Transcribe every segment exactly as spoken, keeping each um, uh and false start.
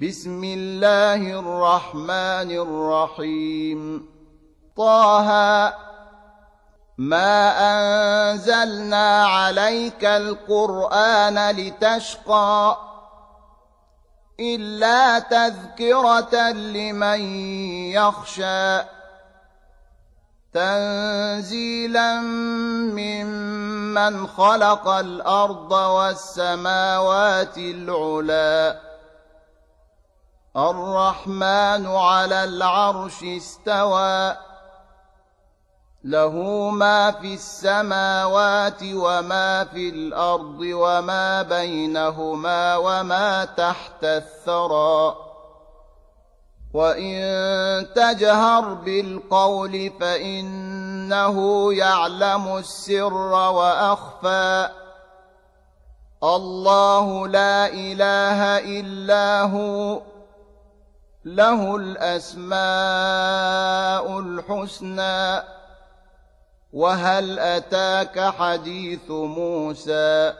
بسم الله الرحمن الرحيم. طه ما أنزلنا عليك القرآن لتشقى إلا تذكرة لمن يخشى تنزيلا ممن خلق الأرض والسماوات العلى الرحمن على العرش استوى له ما في السماوات وما في الأرض وما بينهما وما تحت الثرى وإن تجهر بالقول فإنه يعلم السر وأخفى الله لا إله إلا هو له الأسماء الحسنى. وهل أتاك حديث موسى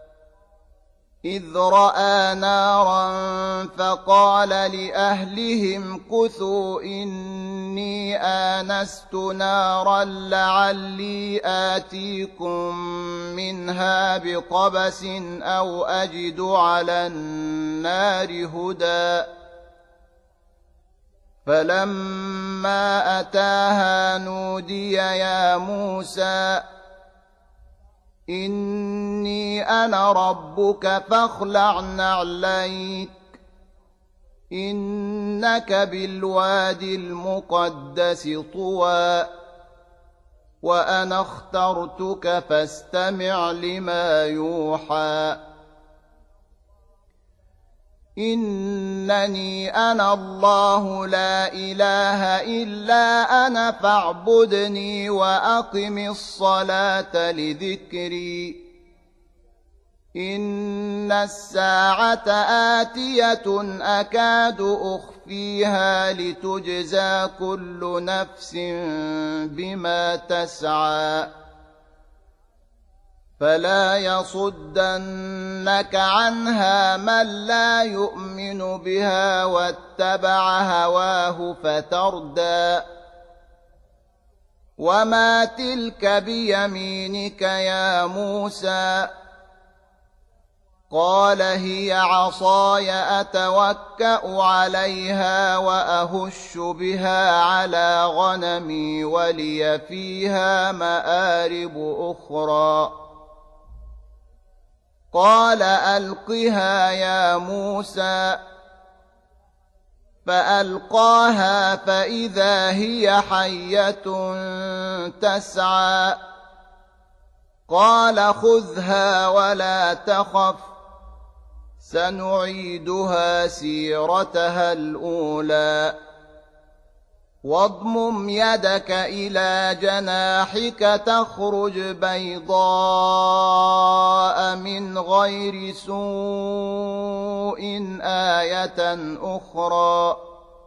إذ رأى نارا فقال لأهلهم كثوا إني آنست نارا لعلي آتيكم منها بقبس أو أجد على النار هدى فلما أتاها نودي يا موسى إني أنا ربك فاخلع نعليك إنك بالوادي المقدس طوى وأنا اخترتك فاستمع لما يوحى إنني أنا الله لا إله إلا أنا فاعبدني وأقم الصلاة لذكري إن الساعة آتية أكاد أخفيها لتجزى كل نفس بما تسعى فلا يصدنك عنها من لا يؤمن بها واتبع هواه فتردى وما تلك بيمينك يا موسى قال هي عصاي أتوكأ عليها وأهش بها على غنمي ولي فيها مآرب أخرى قال ألقها يا موسى فألقاها فإذا هي حية تسعى قال خذها ولا تخف سنعيدها سيرتها الأولى واضمم يدك إلى جناحك تخرج بيضاء من غير سوء آية أخرى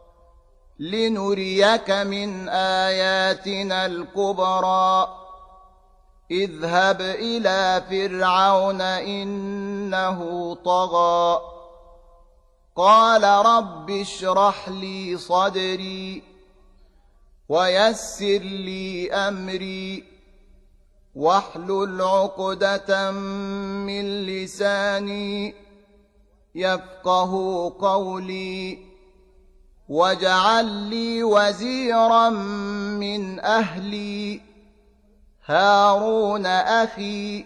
لنريك من آياتنا الكبرى اذهب إلى فرعون إنه طغى قال رب اشرح لي صدري ويسر لي أمري واحلل عقدة من لساني يفقه قولي واجعل لي وزيرا من أهلي هارون أخي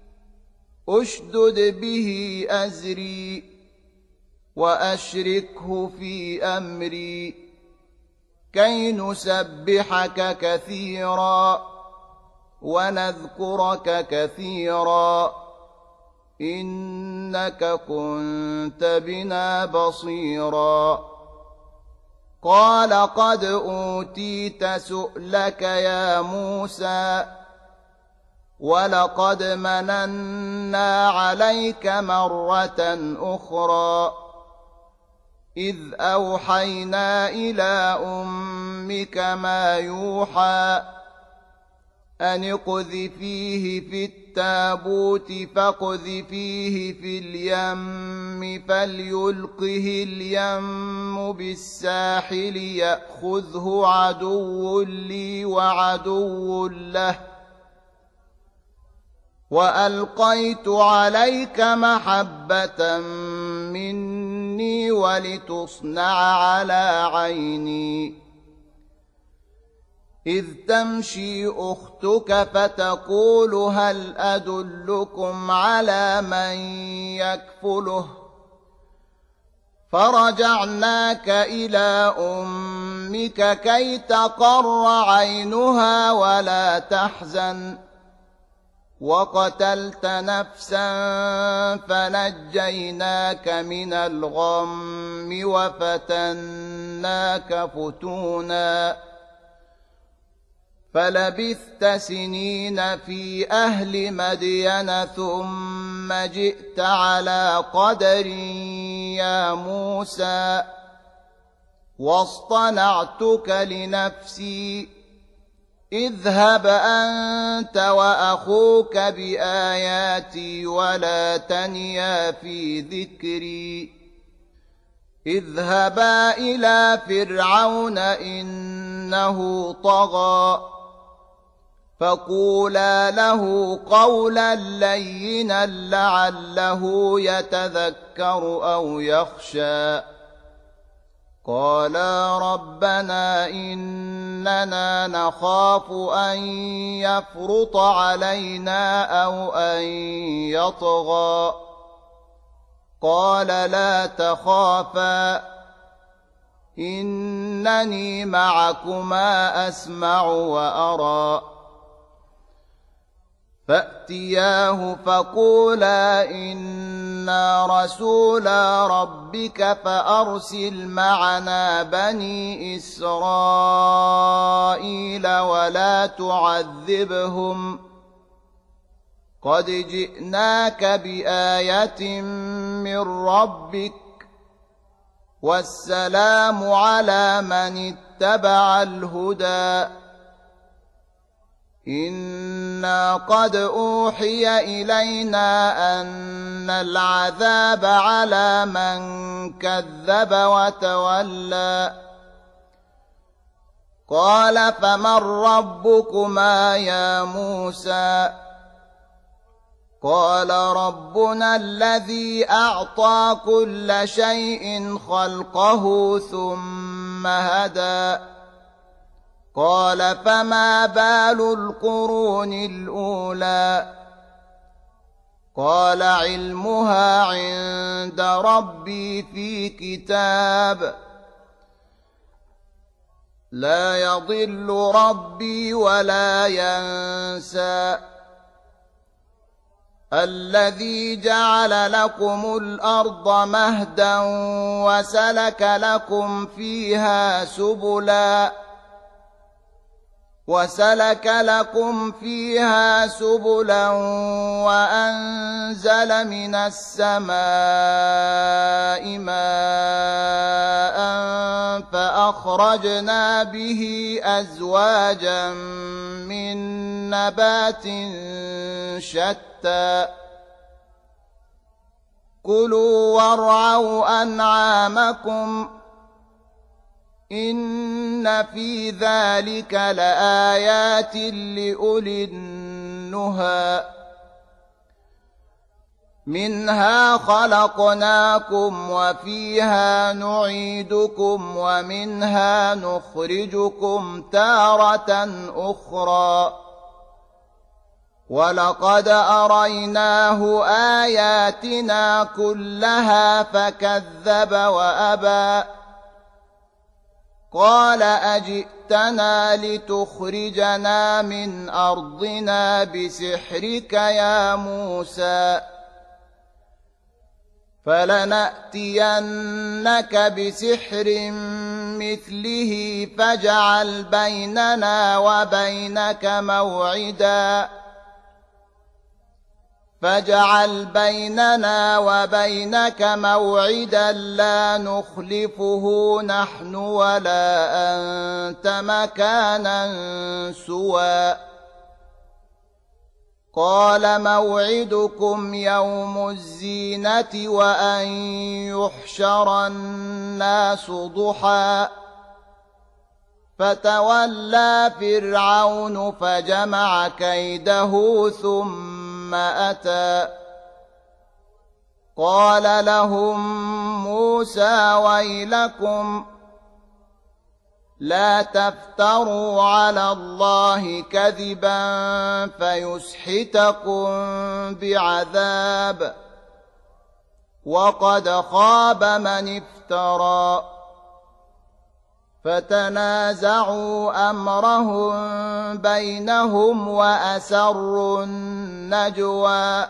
أشدد به أزري وأشركه في أمري كي نسبحك كثيرا ونذكرك كثيرا إنك كنت بنا بصيرا قال قد أوتيت سؤلك يا موسى ولقد مننا عليك مرة أخرى إذ أوحينا إلى أمك ما يوحى أن اقذفيه في التابوت فاقذفيه في اليم فليلقه اليم بالساحل يأخذه عدو لي وعدو له وألقيت عليك محبة مني ولتصنع على عيني إذ تمشي أختك فتقول هل أدلكم على من يكفله فرجعناك إلى أمك كي تقر عينها ولا تحزن وقتلت نفسا فنجيناك من الغم وفتناك فتونا فلبثت سنين في أهل مدين ثم جئت على قدر يا موسى واصطنعتك لنفسي اذهب أنت وأخوك بآياتي ولا تنيا في ذكري اذهبا إلى فرعون إنه طغى فقولا له قولا لينا لعله يتذكر أو يخشى قالا ربنا إننا نخاف أن يفرط علينا أو أن يطغى قال لا تخافا إنني معكما أسمع وأرى فأتياه فقولا إنا رسولا ربك فأرسل معنا بني إسرائيل ولا تعذبهم قد جئناك بآية من ربك والسلام على من اتبع الهدى إنا قد أوحي إلينا أن العذاب على من كذب وتولى قال فمن ربكما يا موسى قال ربنا الذي أعطى كل شيء خلقه ثم هدى قال فما بال القرون الأولى قال علمها عند ربي في كتاب لا يضل ربي ولا ينسى الذي جعل لكم الأرض مهدا وسلك لكم فيها سبلا وسلك لكم فيها سبلا وأنزل من السماء ماء فأخرجنا به أزواجا من نبات شتى كلوا وارعوا أنعامكم إن في ذلك لآيات لأولي النهى منها خلقناكم وفيها نعيدكم ومنها نخرجكم تارة أخرى ولقد أريناه آياتنا كلها فكذب وأبى قال أجئتنا لتخرجنا من أرضنا بسحرك يا موسى فلنأتينك بسحر مثله فاجعل بيننا وبينك موعدا فاجعل بيننا وبينك موعدا لا نخلفه نحن ولا أنت مكانا سوى قال موعدكم يوم الزينة وأن يحشر الناس ضحى فتولى فرعون فجمع كيده ثم أتى قال لهم موسى ويلكم لا تفتروا على الله كذبا فيسحتكم بعذاب وقد خاب من افترى فتنازعوا أمرهم بينهم وأسروا النجوى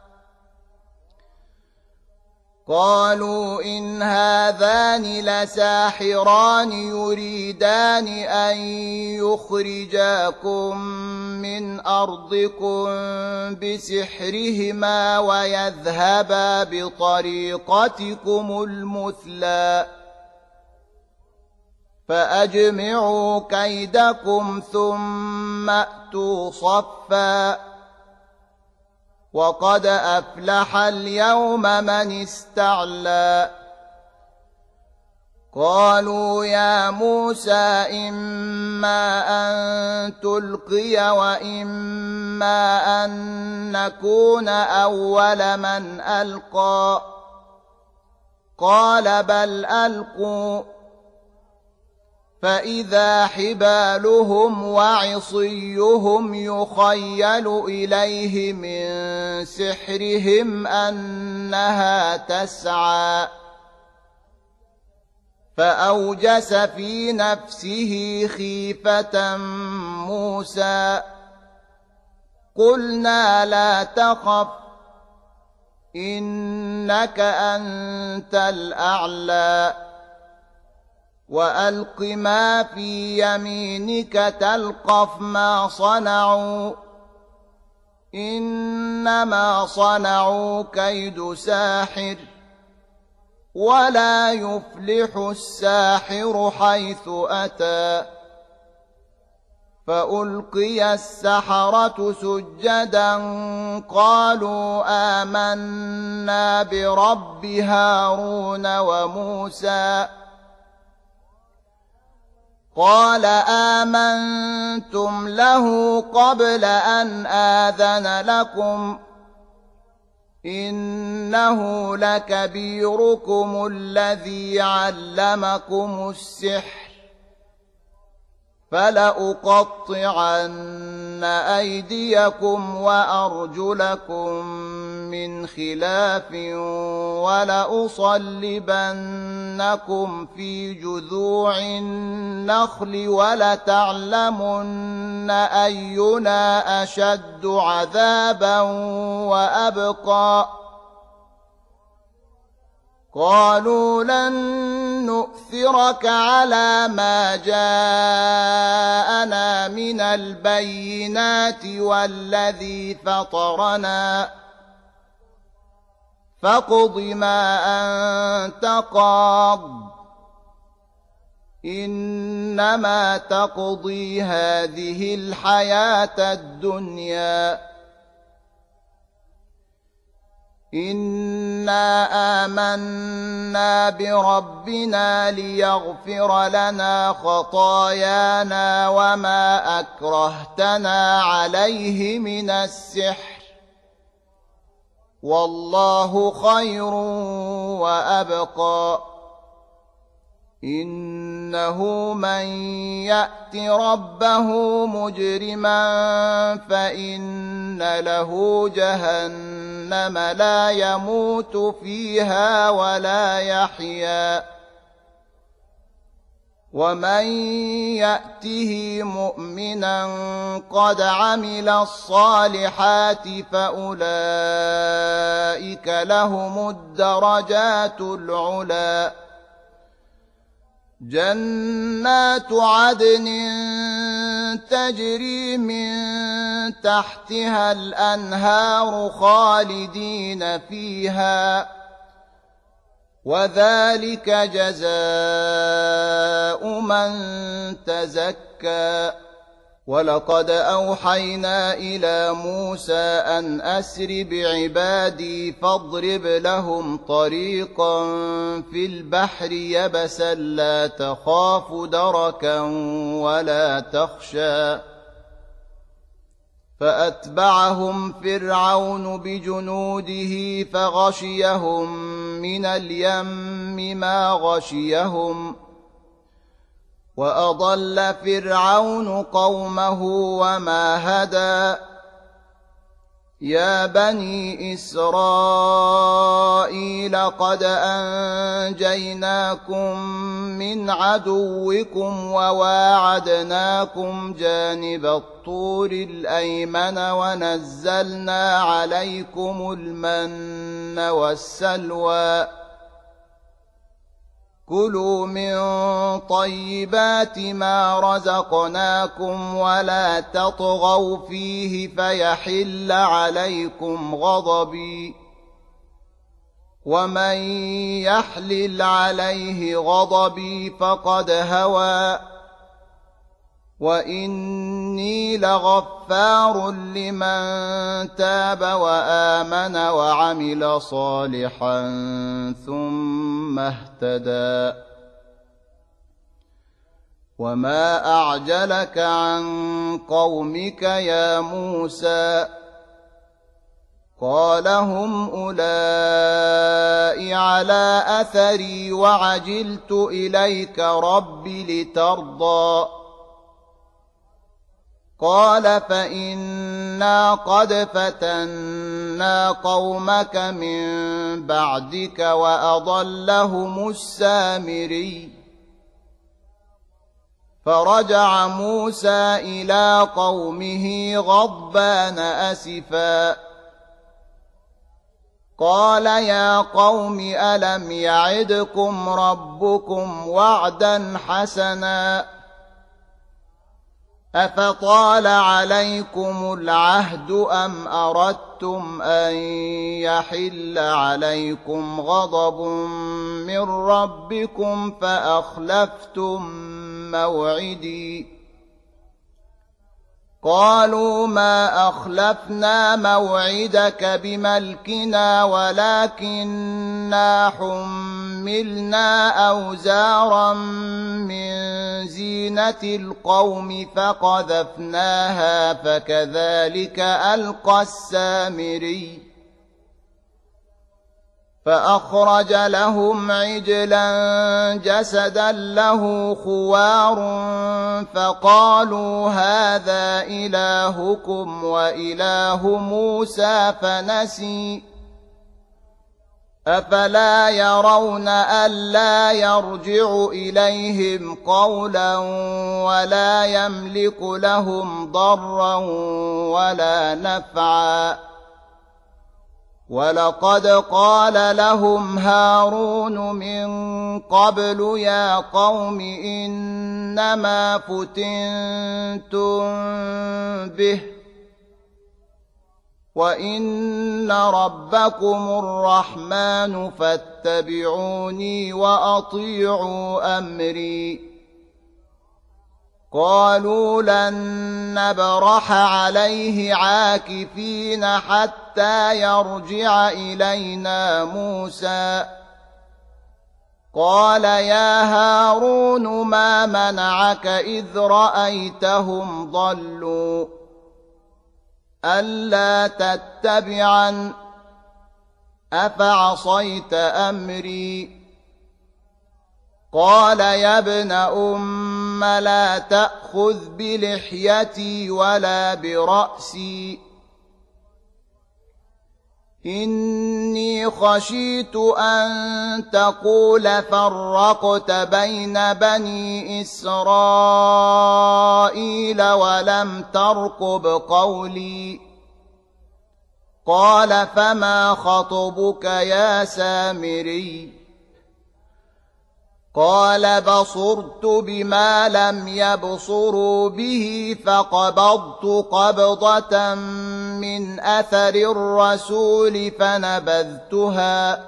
قالوا إن هذان لساحران يريدان أن يخرجاكم من أرضكم بسحرهما ويذهبا بطريقتكم المثلى فأجمعوا كيدكم ثم أتوا صفا وقد أفلح اليوم من استعلى قالوا يا موسى إما أن تلقي وإما أن نكون أول من ألقى قال بل ألقوا فإذا حبالهم وعصيهم يخيل إليه من سحرهم أنها تسعى فأوجس في نفسه خيفة موسى قلنا لا تخف إنك أنت الأعلى وألق ما في يمينك تلقف ما صنعوا إنما صنعوا كيد ساحر ولا يفلح الساحر حيث أتى فألقي السحرة سجدا قالوا آمنا برب هارون وموسى قال آمنتم له قبل أن آذن لكم إنه لكبيركم الذي علمكم السحر فلأقطعن أيديكم وأرجلكم من خلاف ولأصلبنكم في جذوع النخل ولتعلمن أينا أشد عذابا وأبقى قالوا لن نؤثرك على ما جاءنا من البينات والذي فطرنا فاقض ما أنت قاض إنما تقضي هذه الحياة الدنيا إنا آمنا بربنا ليغفر لنا خطايانا وما أكرهتنا عليه من السحر والله خير وأبقى إنه من يأت ربه مجرما فإن له جهنم لا يموت فيها ولا يحيا ومن يأته مؤمنا قد عمل الصالحات فأولئك لهم الدرجات العلى جنات عدن تجري من تحتها الأنهار خالدين فيها وذلك جزاء من تزكى ولقد أوحينا إلى موسى أن أسر بعبادي فاضرب لهم طريقا في البحر يبسا لا تخاف دركا ولا تخشى فأتبعهم فرعون بجنوده فغشيهم من اليم ما غشيهم وأضل فرعون قومه وما هدى يا بني إسرائيل قد أنجيناكم من عدوكم وواعدناكم جانب الطور الأيمن ونزلنا عليكم المن والسلوى كلوا من طيبات ما رزقناكم ولا تطغوا فيه فيحل عليكم غضبي ومن يحلل عليه غضبي فقد هوى وإني لغفار لمن تاب وآمن وعمل صالحا ثم اهتدى وما أعجلك عن قومك يا موسى قال هم أولئك على أثري وعجلت إليك رب لترضى قال فإنا قد فتنا قومك من بعدك وأضلهم السامري فرجع موسى إلى قومه غضبان أسفا قال يا قوم ألم يعدكم ربكم وعدا حسنا أفطال عليكم العهد أم أردتم أن يحل عليكم غضب من ربكم فأخلفتم موعدي قالوا ما أخلفنا موعدك بملكنا ولكننا حملنا أوزارا من زينة القوم فقذفناها فكذلك ألقى السامري فأخرج لهم عجلا جسدا له خوار فقالوا هذا إلهكم وإله موسى فنسي أفلا يرون ألا يرجع إليهم قولا ولا يملك لهم ضرا ولا نفعا ولقد قال لهم هارون من قبل يا قوم إنما فتنتم به وإن ربكم الرحمن فاتبعوني وأطيعوا أمري قالوا لن نبرح عليه عاكفين حتى يرجع إلينا موسى قال يا هارون ما منعك إذ رأيتهم ضلوا ألا تتبعن أفعصيت أمري قال يا ابن أم لا تأخذ بلحيتي ولا برأسي إني خشيت أن تقول فرقت بين بني إسرائيل ولم ترقب قولي قال فما خطبك يا سامري قال بصرت بما لم يبصروا به فقبضت قبضة من أثر الرسول فنبذتها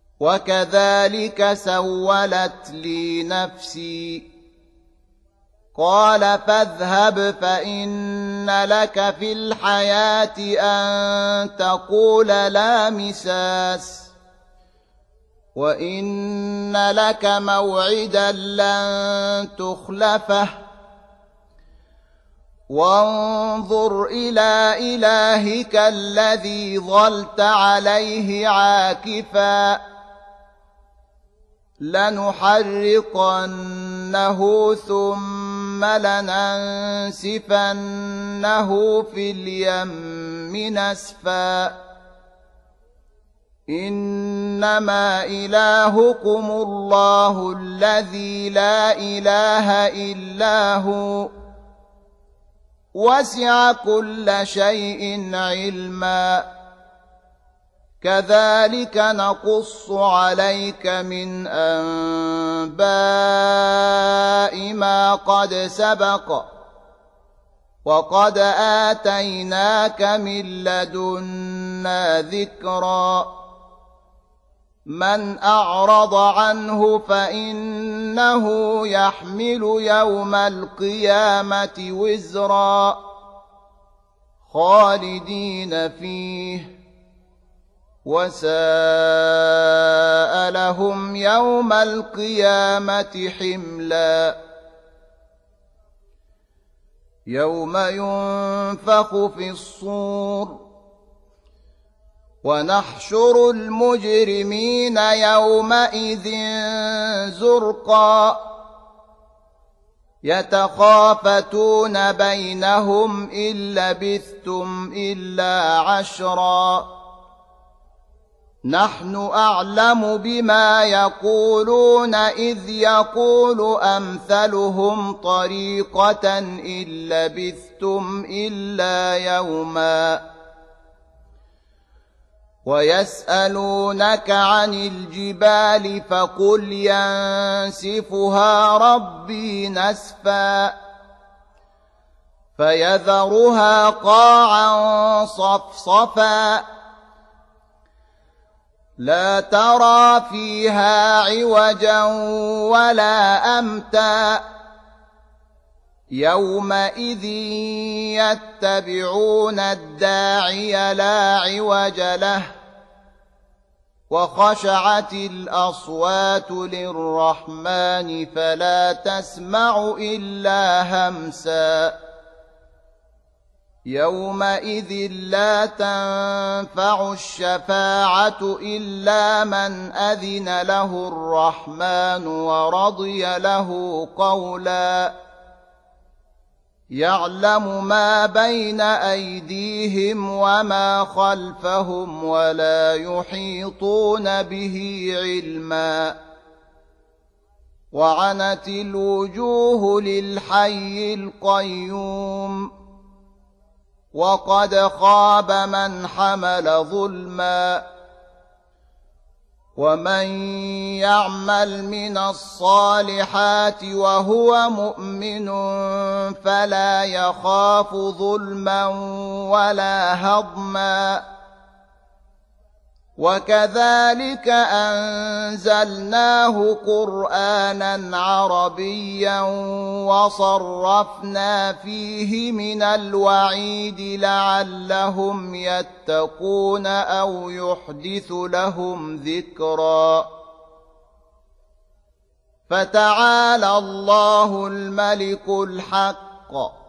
وكذلك سولت لي نفسي قال فاذهب فإن لك في الحياة أن تقول لا مساس وإن لك موعدا لن تخلفه وانظر إلى إلهك الذي ظلت عليه عاكفا لنحرقنه ثم لننسفنه في اليم نسفا إنما إلهكم الله الذي لا إله إلا هو وسع كل شيء علما كذلك نقص عليك من أنباء ما قد سبق وقد آتيناك من لدنا ذكرا من أعرض عنه فإنه يحمل يوم القيامة وزرا خالدين فيه وساء لهم يوم القيامة حملا يوم ينفخ في الصور ونحشر المجرمين يومئذ زرقا يتخافتون بينهم إن لبثتم إلا عشرا نحن أعلم بما يقولون إذ يقول أمثلهم طريقة إن لبثتم إلا يوما ويسألونك عن الجبال فقل ينسفها ربي نسفا فيذرها قاعا صفصفا لا ترى فيها عوجا ولا أمتا يومئذ يتبعون الداعي لا عوج له وخشعت الأصوات للرحمن فلا تسمع إلا همسا يومئذ لا تنفع الشفاعة إلا من أذن له الرحمن ورضي له قولا يعلم ما بين أيديهم وما خلفهم ولا يحيطون به علما وعنت الوجوه للحي القيوم وقد خاب من حمل ظلما ومن يعمل من الصالحات وهو مؤمن فلا يخاف ظلما ولا هضما وكذلك أنزلناه قرآنا عربيا وصرفنا فيه من الوعيد لعلهم يتقون أو يحدث لهم ذكرا فتعالى الله الملك الحق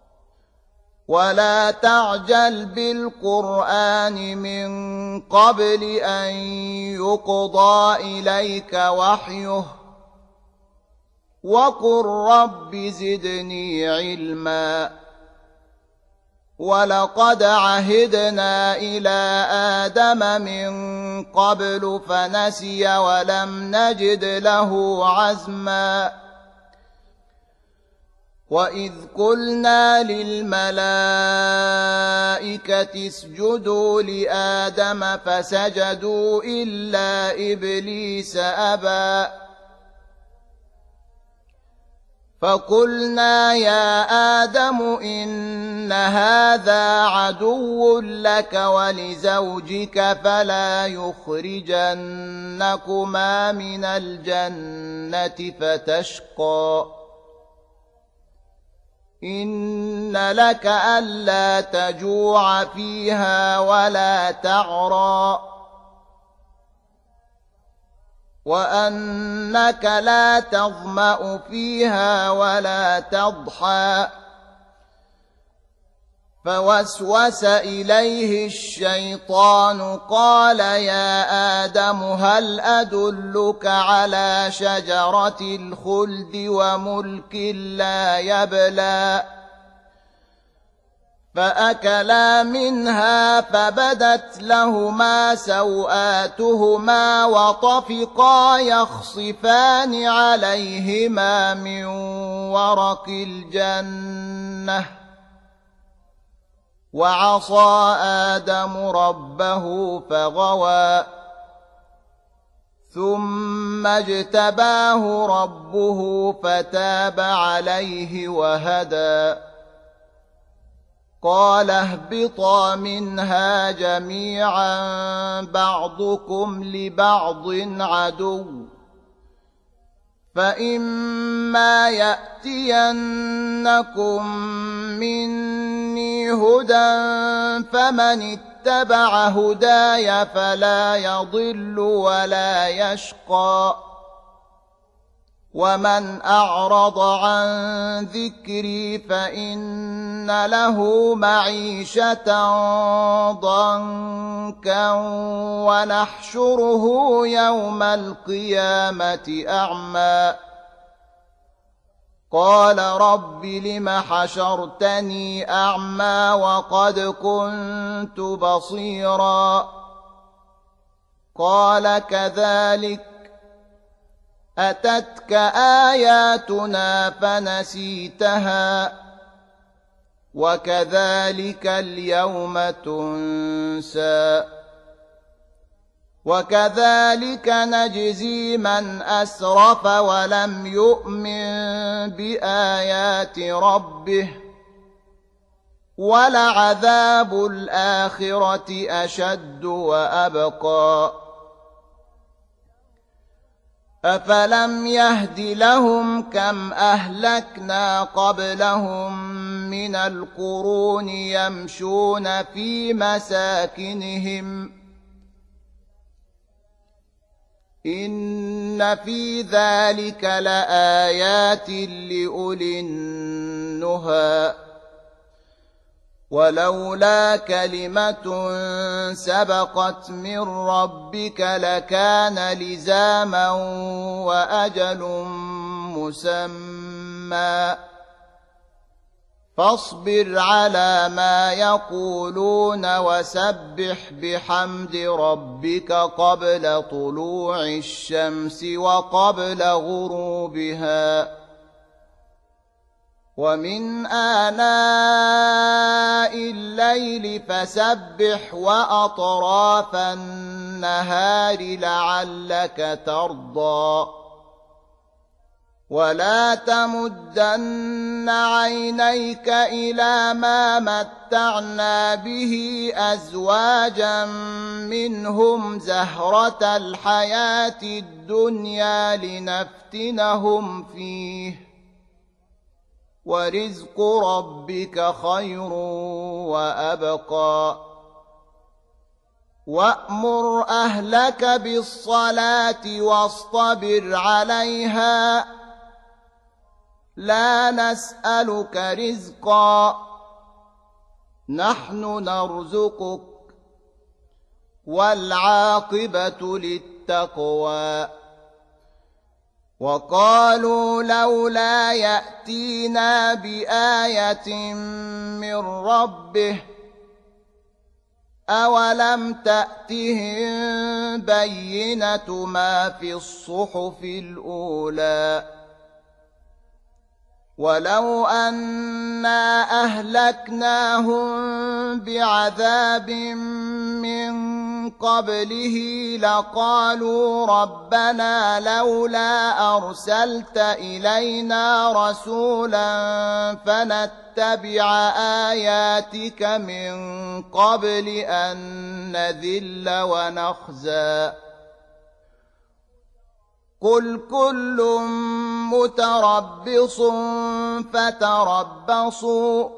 ولا تعجل بالقرآن من قبل أن يقضى إليك وحيه وقل رب زدني علما ولقد عهدنا إلى آدم من قبل فنسي ولم نجد له عزما وإذ قلنا للملائكة اسجدوا لآدم فسجدوا إلا إبليس أبى فقلنا يا آدم إن هذا عدو لك ولزوجك فلا يخرجنكما من الجنة فتشقى إن لك ألا تجوع فيها ولا تعرى وأنك لا تظمأ فيها ولا تضحى فوسوس إليه الشيطان قال يا آدم هل أدلك على شجرة الخلد وملك لا يبلى فأكلا منها فبدت لهما سوآتهما وطفقا يخصفان عليهما من ورق الجنة وعصى آدم ربه فغوى ثم اجتباه ربه فتاب عليه وهدى قال اهبطا منها جميعا بعضكم لبعض عدو فإما يأتينكم مني هدى فمن اتبع هداي فلا يضل ولا يشقى ومن أعرض عن ذكري فإن له معيشة ضنكا ونحشره يوم القيامة أعمى قال رب لم حشرتني أعمى وقد كنت بصيرا قال كذلك أتتك آياتنا فنسيتها وكذلك اليوم تنسى وكذلك نجزي من أسرف ولم يؤمن بآيات ربه ولعذاب الآخرة أشد وأبقى أفلم يهد لهم كم أهلكنا قبلهم من القرون يمشون في مساكنهم إن في ذلك لآيات لأولي النهى ولولا كلمة سبقت من ربك لكان لزاما وأجل مسمى فاصبر على ما يقولون وسبح بحمد ربك قبل طلوع الشمس وقبل غروبها ومن آناء الليل فسبح وأطراف النهار لعلك ترضى ولا تمدن عينيك إلى ما متعنا به أزواجا منهم زهرة الحياة الدنيا لنفتنهم فيه ورزق ربك خير وأبقى وأمر أهلك بالصلاة واصطبر عليها لا نسألك رزقا نحن نرزقك والعاقبة للتقوى وقالوا لولا يأتينا بآية من ربه أولم تأتهم بينة ما في الصحف الأولى ولو أنا أهلكناهم بعذاب من قبله لقالوا ربنا لولا أرسلت إلينا رسولا فنتبع آياتك من قبل أن نذل ونخزى قل كل متربص فتربصوا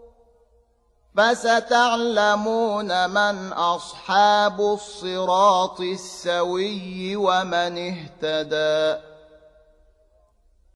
فستعلمون من أصحاب الصراط السوي ومن اهتدى.